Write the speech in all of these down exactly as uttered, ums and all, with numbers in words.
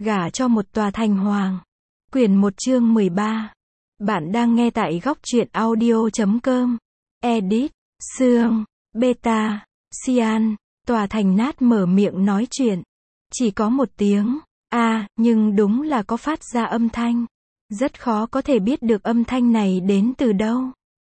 Gả cho một tòa thành hoàng. Quyển một chương mười ba. Bạn đang nghe tại góc truyện audio chấm com. Edit, Sương, Beta, Cyan. Tòa thành nát mở miệng nói chuyện. Chỉ có một tiếng, a à, nhưng đúng là có phát ra âm thanh. Rất khó có thể biết được âm thanh này đến từ đâu.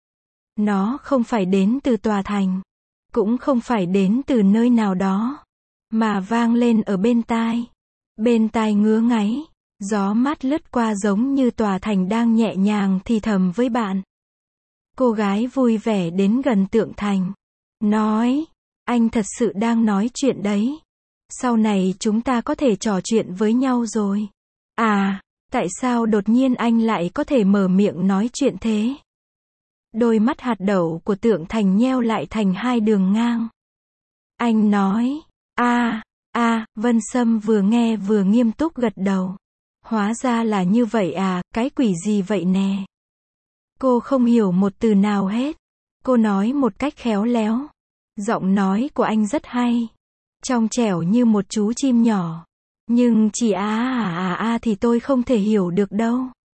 Nó không phải đến từ tòa thành. Cũng không phải đến từ nơi nào đó. Mà vang lên ở bên tai. Bên tai ngứa ngáy. Gió mát lướt qua giống như tòa thành đang nhẹ nhàng thì thầm với bạn. Cô gái vui vẻ đến gần tượng thành. Nói, anh thật sự đang nói chuyện đấy. Sau này chúng ta có thể trò chuyện với nhau rồi. À, tại sao đột nhiên anh lại có thể mở miệng nói chuyện thế? Đôi mắt hạt đậu của tượng thành nheo lại thành hai đường ngang. Anh nói, a a Vân Sâm vừa nghe vừa nghiêm túc gật đầu. Hóa ra là như vậy à, cái quỷ gì vậy nè? Cô không hiểu một từ nào hết. Cô nói một cách khéo léo. Giọng nói của anh rất hay. Trong trẻo như một chú chim nhỏ. Nhưng chỉ a à à à thì tôi không thể hiểu được đâu.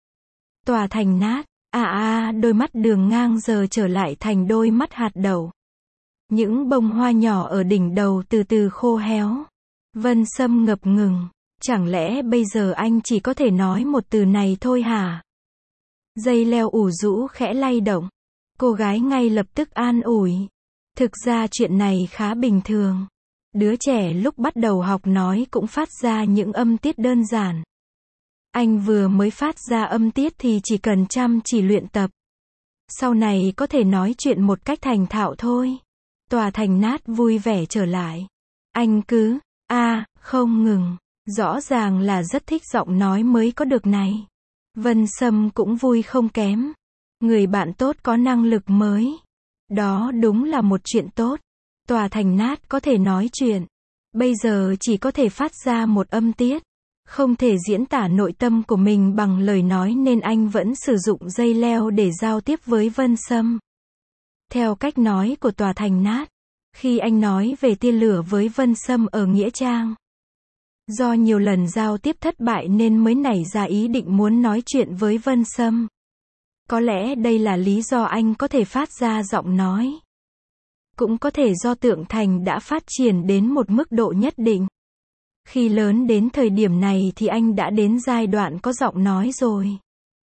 Tòa thành nát, à à đôi mắt đường ngang giờ trở lại thành đôi mắt hạt đậu. Những bông hoa nhỏ ở đỉnh đầu từ từ khô héo. Vân Sâm ngập ngừng. Chẳng lẽ bây giờ anh chỉ có thể nói một từ này thôi hả? Dây leo ủ rũ khẽ lay động. Cô gái ngay lập tức an ủi. Thực ra chuyện này khá bình thường. Đứa trẻ lúc bắt đầu học nói cũng phát ra những âm tiết đơn giản. Anh vừa mới phát ra âm tiết thì chỉ cần chăm chỉ luyện tập. Sau này có thể nói chuyện một cách thành thạo thôi. Tòa thành nát vui vẻ trở lại. Anh cứ, a à, không ngừng. Rõ ràng là rất thích giọng nói mới có được này. Vân Sâm cũng vui không kém. Người bạn tốt có năng lực mới. Đó đúng là một chuyện tốt. Tòa thành nát có thể nói chuyện. Bây giờ chỉ có thể phát ra một âm tiết. Không thể diễn tả nội tâm của mình bằng lời nói nên anh vẫn sử dụng dây leo để giao tiếp với Vân Sâm. Theo cách nói của tòa thành nát, khi anh nói về tia lửa với Vân Sâm ở Nghĩa Trang. Do nhiều lần giao tiếp thất bại nên mới nảy ra ý định muốn nói chuyện với Vân Sâm. Có lẽ đây là lý do anh có thể phát ra giọng nói. Cũng có thể do tượng thành đã phát triển đến một mức độ nhất định. Khi lớn đến thời điểm này thì anh đã đến giai đoạn có giọng nói rồi.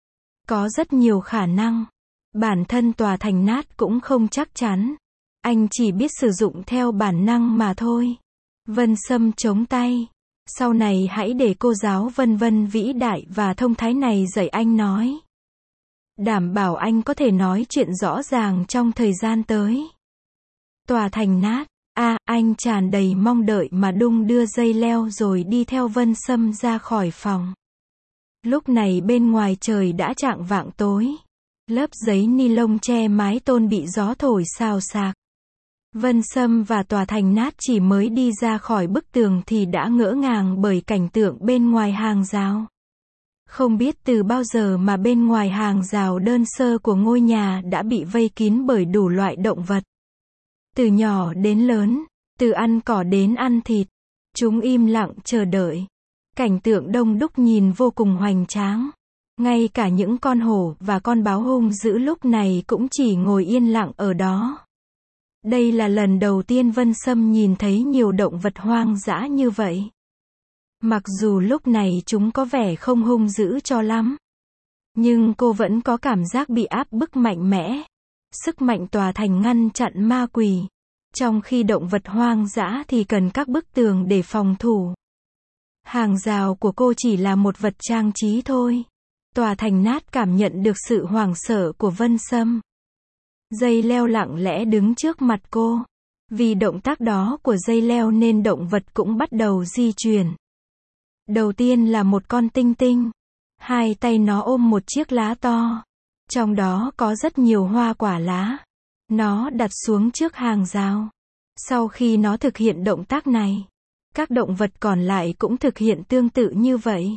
Có rất nhiều khả năng. Bản thân tòa thành nát cũng không chắc chắn. Anh chỉ biết sử dụng theo bản năng mà thôi. Vân Sâm chống tay. Sau này hãy để cô giáo Vân Vân vĩ đại và thông thái này dạy anh nói. Đảm bảo anh có thể nói chuyện rõ ràng trong thời gian tới. Tòa thành nát, a à, anh tràn đầy mong đợi mà đung đưa dây leo rồi đi theo Vân Sâm ra khỏi phòng. Lúc này bên ngoài trời đã chạng vạng tối. Lớp giấy ni lông che mái tôn bị gió thổi xào xạc. Vân Sâm và tòa thành nát chỉ mới đi ra khỏi bức tường thì đã ngỡ ngàng bởi cảnh tượng bên ngoài hàng rào. Không biết từ bao giờ mà bên ngoài hàng rào đơn sơ của ngôi nhà đã bị vây kín bởi đủ loại động vật. Từ nhỏ đến lớn, từ ăn cỏ đến ăn thịt, chúng im lặng chờ đợi. Cảnh tượng đông đúc nhìn vô cùng hoành tráng. Ngay cả những con hổ và con báo hung dữ lúc này cũng chỉ ngồi yên lặng ở đó. Đây là lần đầu tiên Vân Sâm nhìn thấy nhiều động vật hoang dã như vậy. Mặc dù lúc này chúng có vẻ không hung dữ cho lắm. Nhưng cô vẫn có cảm giác bị áp bức mạnh mẽ. Sức mạnh tòa thành ngăn chặn ma quỷ. Trong khi động vật hoang dã thì cần các bức tường để phòng thủ. Hàng rào của cô chỉ là một vật trang trí thôi. Tòa thành nát cảm nhận được sự hoảng sợ của Vân Sâm. Dây leo lặng lẽ đứng trước mặt cô. Vì động tác đó của dây leo nên động vật cũng bắt đầu di chuyển. Đầu tiên là một con tinh tinh. Hai tay nó ôm một chiếc lá to. Trong đó có rất nhiều hoa quả lá. Nó đặt xuống trước hàng rào. Sau khi nó thực hiện động tác này, các động vật còn lại cũng thực hiện tương tự như vậy.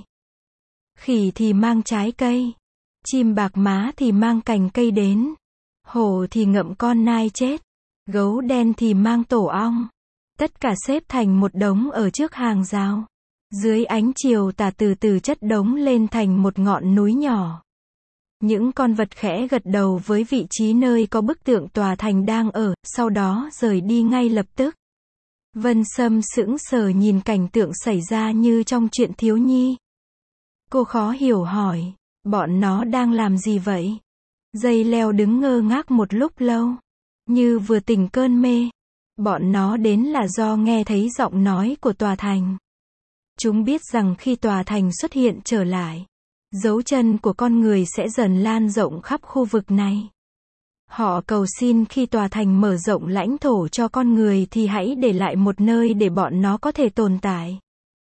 Khỉ thì mang trái cây. Chim bạc má thì mang cành cây đến. Hổ thì ngậm con nai chết. Gấu đen thì mang tổ ong. Tất cả xếp thành một đống ở trước hàng rào. Dưới ánh chiều tà từ từ chất đống lên thành một ngọn núi nhỏ. Những con vật khẽ gật đầu với vị trí nơi có bức tượng tòa thành đang ở, sau đó rời đi ngay lập tức. Vân Sâm sững sờ nhìn cảnh tượng xảy ra như trong chuyện thiếu nhi. Cô khó hiểu hỏi, bọn nó đang làm gì vậy? Dây leo đứng ngơ ngác một lúc lâu, như vừa tỉnh cơn mê. Bọn nó đến là do nghe thấy giọng nói của tòa thành. Chúng biết rằng khi tòa thành xuất hiện trở lại, dấu chân của con người sẽ dần lan rộng khắp khu vực này. Họ cầu xin khi tòa thành mở rộng lãnh thổ cho con người thì hãy để lại một nơi để bọn nó có thể tồn tại.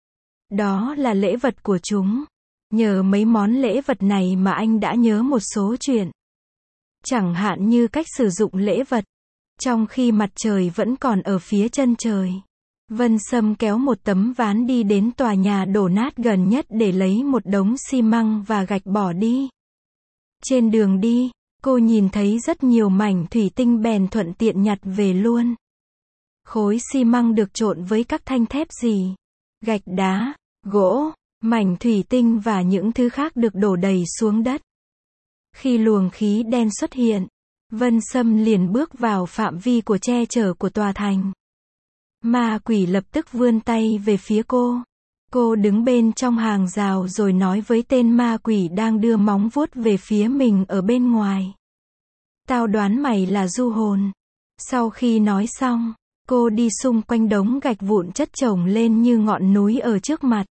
Đó là lễ vật của chúng. Nhờ mấy món lễ vật này mà anh đã nhớ một số chuyện. Chẳng hạn như cách sử dụng lễ vật, trong khi mặt trời vẫn còn ở phía chân trời. Vân Sâm kéo một tấm ván đi đến tòa nhà đổ nát gần nhất để lấy một đống xi măng và gạch bỏ đi. Trên đường đi, cô nhìn thấy rất nhiều mảnh thủy tinh bèn thuận tiện nhặt về luôn. Khối xi măng được trộn với các thanh thép gì, gạch đá, gỗ, mảnh thủy tinh và những thứ khác được đổ đầy xuống đất. Khi luồng khí đen xuất hiện, Vân Sâm liền bước vào phạm vi của che chở của tòa thành. Ma quỷ lập tức vươn tay về phía cô. Cô đứng bên trong hàng rào rồi nói với tên ma quỷ đang đưa móng vuốt về phía mình ở bên ngoài. Tao đoán mày là du hồn. Sau khi nói xong, cô đi xung quanh đống gạch vụn chất chồng lên như ngọn núi ở trước mặt.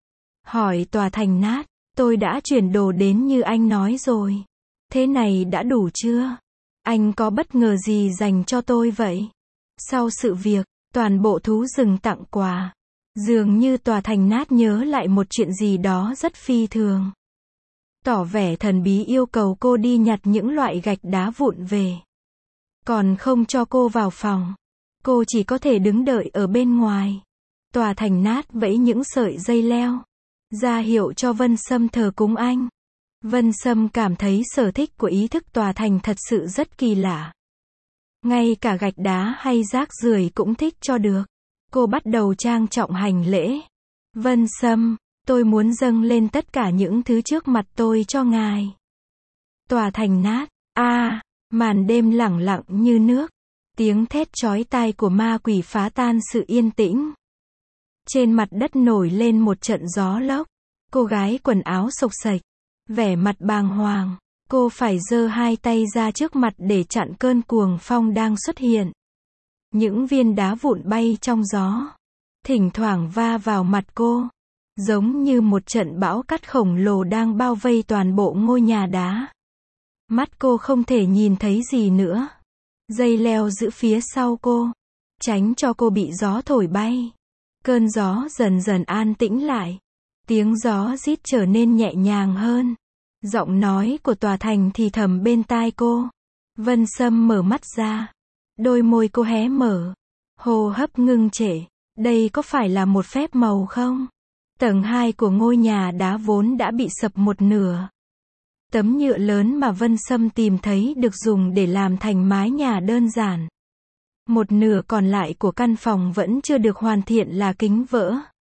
Hỏi tòa thành nát, tôi đã chuyển đồ đến như anh nói rồi. Thế này đã đủ chưa? Anh có bất ngờ gì dành cho tôi vậy? Sau sự việc, toàn bộ thú rừng tặng quà. Dường như tòa thành nát nhớ lại một chuyện gì đó rất phi thường. Tỏ vẻ thần bí yêu cầu cô đi nhặt những loại gạch đá vụn về. Còn không cho cô vào phòng. Cô chỉ có thể đứng đợi ở bên ngoài. Tòa thành nát vẫy những sợi dây leo, ra hiệu cho Vân Sâm thờ cúng anh. Vân Sâm cảm thấy sở thích của ý thức tòa thành thật sự rất kỳ lạ. Ngay cả gạch đá hay rác rưởi cũng thích cho được. Cô bắt đầu trang trọng hành lễ. Vân Sâm, tôi muốn dâng lên tất cả những thứ trước mặt tôi cho ngài. Tòa thành nát, a, à, màn đêm lẳng lặng như nước. Tiếng thét chói tai của ma quỷ phá tan sự yên tĩnh. Trên mặt đất nổi lên một trận gió lốc. Cô gái quần áo xộc xệch, vẻ mặt bàng hoàng. Cô phải giơ hai tay ra trước mặt để chặn cơn cuồng phong đang xuất hiện. Những viên đá vụn bay trong gió, thỉnh thoảng va vào mặt cô, giống như một trận bão cát khổng lồ đang bao vây toàn bộ ngôi nhà đá. Mắt cô không thể nhìn thấy gì nữa. Dây leo giữ phía sau cô, tránh cho cô bị gió thổi bay. Cơn gió dần dần an tĩnh lại. Tiếng gió rít trở nên nhẹ nhàng hơn. Giọng nói của tòa thành thì thầm bên tai cô. Vân Sâm mở mắt ra. Đôi môi cô hé mở. Hô hấp ngưng trệ. Đây có phải là một phép màu không? Tầng hai của ngôi nhà đá vốn đã bị sập một nửa. Tấm nhựa lớn mà Vân Sâm tìm thấy được dùng để làm thành mái nhà đơn giản. Một nửa còn lại của căn phòng vẫn chưa được hoàn thiện là kính vỡ.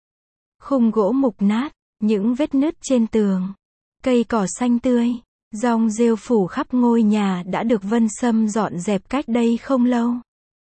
Khung gỗ mục nát, những vết nứt trên tường. Cây cỏ xanh tươi, rong rêu phủ khắp ngôi nhà đã được Vân Sâm dọn dẹp cách đây không lâu.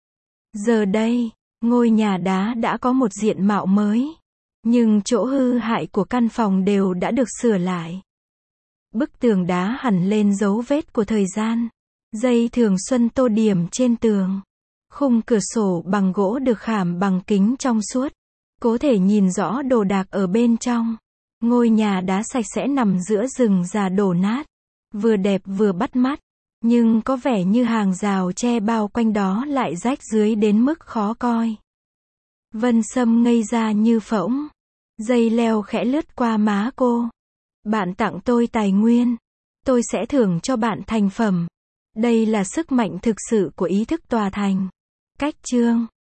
Giờ đây, ngôi nhà đá đã có một diện mạo mới. Nhưng chỗ hư hại của căn phòng đều đã được sửa lại. Bức tường đá hẳn lên dấu vết của thời gian. Dây thường xuân tô điểm trên tường. Khung cửa sổ bằng gỗ được khảm bằng kính trong suốt. Có thể nhìn rõ đồ đạc ở bên trong. Ngôi nhà đá sạch sẽ nằm giữa rừng già đổ nát. Vừa đẹp vừa bắt mắt. Nhưng có vẻ như hàng rào che bao quanh đó lại rách dưới đến mức khó coi. Vân Sâm ngây ra như phỗng. Dây leo khẽ lướt qua má cô. Bạn tặng tôi tài nguyên. Tôi sẽ thưởng cho bạn thành phẩm. Đây là sức mạnh thực sự của ý thức tòa thành. Cách chương